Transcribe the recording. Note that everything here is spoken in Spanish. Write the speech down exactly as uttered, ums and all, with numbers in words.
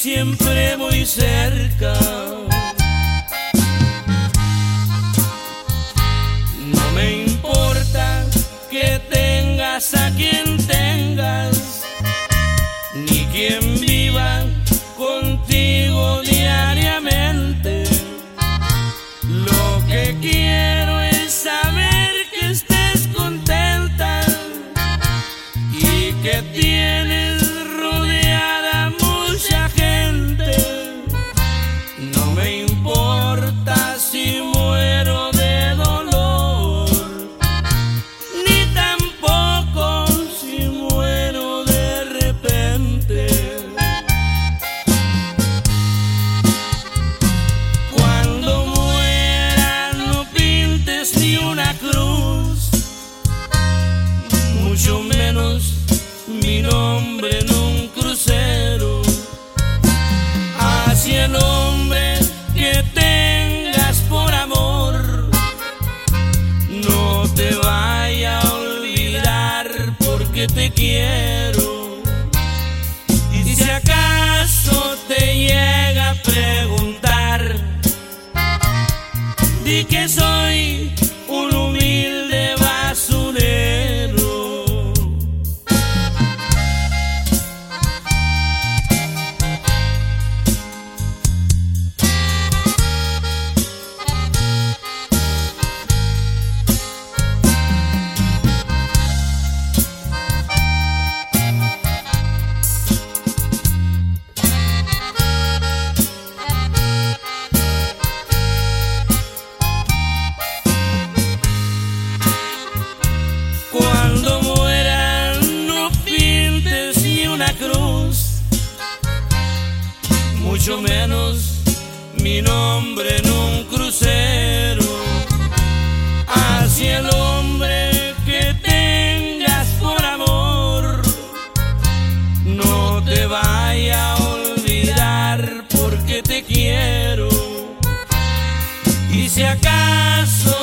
siempre muy cerca. No me importa que tengas a quien tengas, ni quien viva contigo diariamente. Lo que quiero es saber que estés contenta y que tienes rodeada mucha gente. No me importa si muero de dolor, ni tampoco si muero de repente. Cuando muera no pintes ni una cruz, mucho menos mi nombre en un crucero. Hacia el hombre que tengas por amor, no te vaya a olvidar porque te quiero. Y si acaso te llega a preguntar, di que soy un humilde basurero. Cuando muera no pintes ni una cruz, mucho menos mi nombre en un crucero. Hacia el hombre que tengas por amor, no te vaya a olvidar porque te quiero. Y si acaso